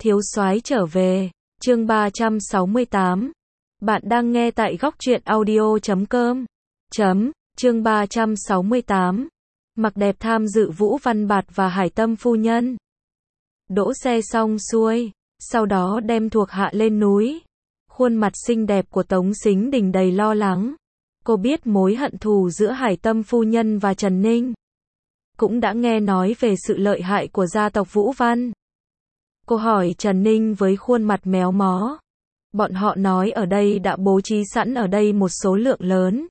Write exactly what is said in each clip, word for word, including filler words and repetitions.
Thiếu soái trở về, chương ba trăm sáu mươi tám. Bạn đang nghe tại góc truyện audio chấm com. Chấm, chương ba trăm sáu mươi tám. Mặc đẹp tham dự Vũ Văn Bạt và Hải Tâm phu nhân. Đỗ xe xong xuôi, sau đó đem thuộc hạ lên núi. Khuôn mặt xinh đẹp của Tống Sính Đình đầy lo lắng. Cô biết mối hận thù giữa Hải Tâm phu nhân và Trần Ninh. Cũng đã nghe nói về sự lợi hại của gia tộc Vũ Văn. Cô hỏi Trần Ninh với khuôn mặt méo mó. Bọn họ nói ở đây đã bố trí sẵn ở đây một số lượng lớn.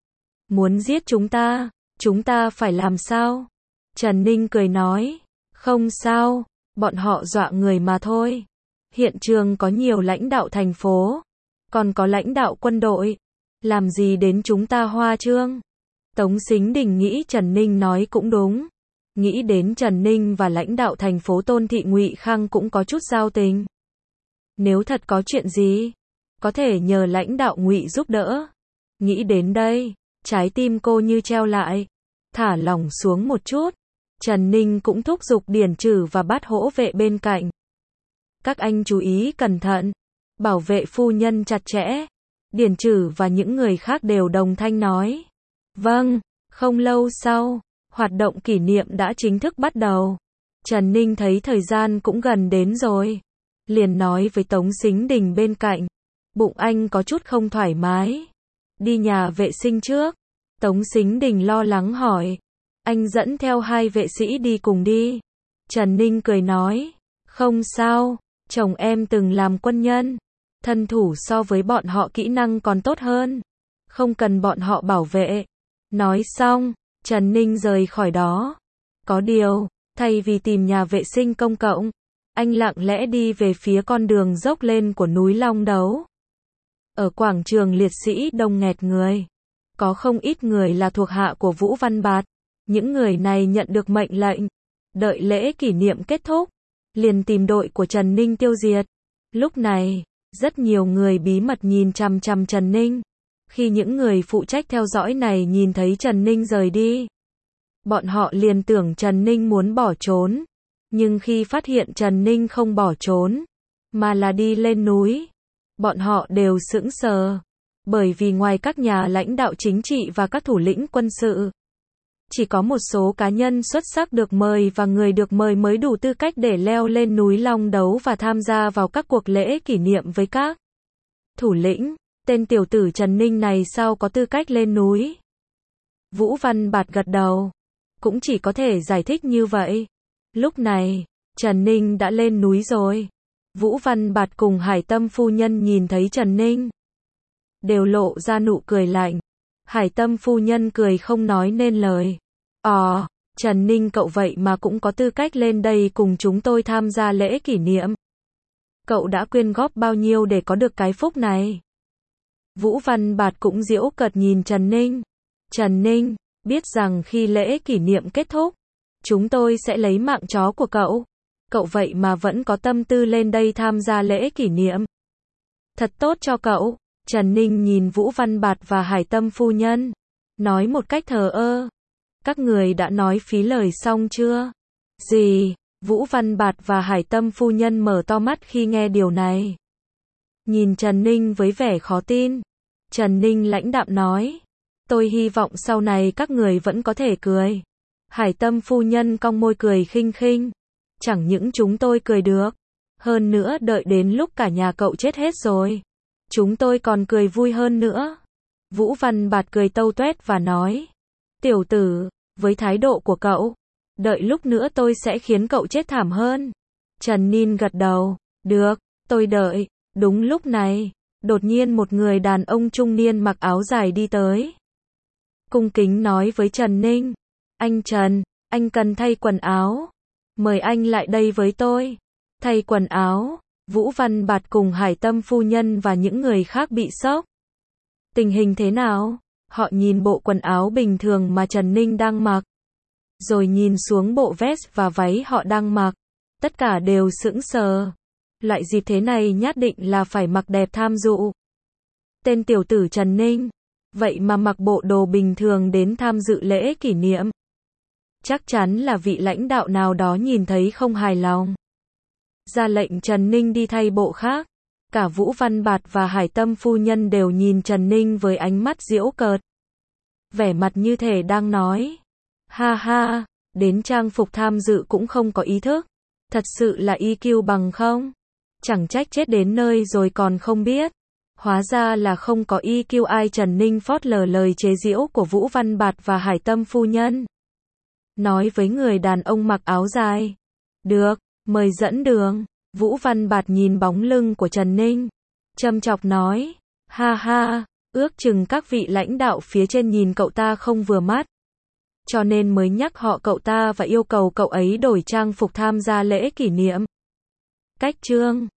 Muốn giết chúng ta, chúng ta phải làm sao? Trần Ninh cười nói, không sao, bọn họ dọa người mà thôi. Hiện trường có nhiều lãnh đạo thành phố, còn có lãnh đạo quân đội. Làm gì đến chúng ta hoa trương? Tống Sính Đình nghĩ Trần Ninh nói cũng đúng. Nghĩ đến Trần Ninh và lãnh đạo thành phố Tôn Thị Ngụy Khang cũng có chút giao tình. Nếu thật có chuyện gì, có thể nhờ lãnh đạo Ngụy giúp đỡ. Nghĩ đến đây, trái tim cô như treo lại, thả lỏng xuống một chút. Trần Ninh cũng thúc giục Điển Trử và Bát Hỗ vệ bên cạnh. Các anh chú ý cẩn thận, bảo vệ phu nhân chặt chẽ. Điển Trử và những người khác đều đồng thanh nói. Vâng, không lâu sau, hoạt động kỷ niệm đã chính thức bắt đầu. Trần Ninh thấy thời gian cũng gần đến rồi. Liền nói với Tống Sính Đình bên cạnh. Bụng anh có chút không thoải mái. Đi nhà vệ sinh trước. Tống Sính Đình lo lắng hỏi. Anh dẫn theo hai vệ sĩ đi cùng đi. Trần Ninh cười nói. Không sao, chồng em từng làm quân nhân. Thân thủ so với bọn họ kỹ năng còn tốt hơn. Không cần bọn họ bảo vệ. Nói xong, Trần Ninh rời khỏi đó. Có điều, thay vì tìm nhà vệ sinh công cộng, anh lặng lẽ đi về phía con đường dốc lên của núi Long Đấu. Ở quảng trường liệt sĩ đông nghẹt người. Có không ít người là thuộc hạ của Vũ Văn Bạt. Những người này nhận được mệnh lệnh. Đợi lễ kỷ niệm kết thúc, liền tìm đội của Trần Ninh tiêu diệt. Lúc này, rất nhiều người bí mật nhìn chằm chằm Trần Ninh. Khi những người phụ trách theo dõi này nhìn thấy Trần Ninh rời đi, bọn họ liền tưởng Trần Ninh muốn bỏ trốn. Nhưng khi phát hiện Trần Ninh không bỏ trốn, mà là đi lên núi, bọn họ đều sững sờ. Bởi vì ngoài các nhà lãnh đạo chính trị và các thủ lĩnh quân sự, chỉ có một số cá nhân xuất sắc được mời và người được mời mới đủ tư cách để leo lên núi Long Đấu và tham gia vào các cuộc lễ kỷ niệm với các thủ lĩnh. Tên tiểu tử Trần Ninh này sao có tư cách lên núi? Vũ Văn Bạt gật đầu. Cũng chỉ có thể giải thích như vậy. Lúc này, Trần Ninh đã lên núi rồi. Vũ Văn Bạt cùng Hải Tâm phu nhân nhìn thấy Trần Ninh, đều lộ ra nụ cười lạnh. Hải Tâm phu nhân cười không nói nên lời. Ồ, Trần Ninh cậu vậy mà cũng có tư cách lên đây cùng chúng tôi tham gia lễ kỷ niệm. Cậu đã quyên góp bao nhiêu để có được cái phúc này? Vũ Văn Bạt cũng giễu cợt nhìn Trần Ninh. Trần Ninh, biết rằng khi lễ kỷ niệm kết thúc, chúng tôi sẽ lấy mạng chó của cậu. Cậu vậy mà vẫn có tâm tư lên đây tham gia lễ kỷ niệm. Thật tốt cho cậu. Trần Ninh nhìn Vũ Văn Bạt và Hải Tâm phu nhân, nói một cách thờ ơ. Các người đã nói phí lời xong chưa? Gì? Vũ Văn Bạt và Hải Tâm phu nhân mở to mắt khi nghe điều này. Nhìn Trần Ninh với vẻ khó tin. Trần Ninh lãnh đạm nói. Tôi hy vọng sau này các người vẫn có thể cười. Hải Tâm phu nhân cong môi cười khinh khinh. Chẳng những chúng tôi cười được. Hơn nữa đợi đến lúc cả nhà cậu chết hết rồi, chúng tôi còn cười vui hơn nữa. Vũ Văn Bạt cười tâu tuét và nói. Tiểu tử, với thái độ của cậu, đợi lúc nữa tôi sẽ khiến cậu chết thảm hơn. Trần Ninh gật đầu. Được, tôi đợi. Đúng lúc này, đột nhiên một người đàn ông trung niên mặc áo dài đi tới. Cung kính nói với Trần Ninh. Anh Trần, anh cần thay quần áo. Mời anh lại đây với tôi. Thay quần áo. Vũ Văn Bạt cùng Hải Tâm phu nhân và những người khác bị sốc. Tình hình thế nào? Họ nhìn bộ quần áo bình thường mà Trần Ninh đang mặc, rồi nhìn xuống bộ vest và váy họ đang mặc. Tất cả đều sững sờ. Loại dịp thế này nhất định là phải mặc đẹp tham dự. Tên tiểu tử Trần Ninh, vậy mà mặc bộ đồ bình thường đến tham dự lễ kỷ niệm. Chắc chắn là vị lãnh đạo nào đó nhìn thấy không hài lòng. ra lệnh Trần Ninh đi thay bộ khác. Cả Vũ Văn Bạt và Hải Tâm phu nhân đều nhìn Trần Ninh với ánh mắt giễu cợt. Vẻ mặt như thể đang nói, ha ha, đến trang phục tham dự cũng không có ý thức. Thật sự là i kiu bằng không? Chẳng trách chết đến nơi rồi còn không biết. Hóa ra là không có i kiu ai. Trần Ninh phớt lờ lời chế giễu của Vũ Văn Bạt và Hải Tâm phu nhân. Nói với người đàn ông mặc áo dài. Được, mời dẫn đường. Vũ Văn Bạt nhìn bóng lưng của Trần Ninh. Châm chọc nói, ha ha, ước chừng các vị lãnh đạo phía trên nhìn cậu ta không vừa mắt. Cho nên mới nhắc họ cậu ta và yêu cầu cậu ấy đổi trang phục tham gia lễ kỷ niệm. Cách chương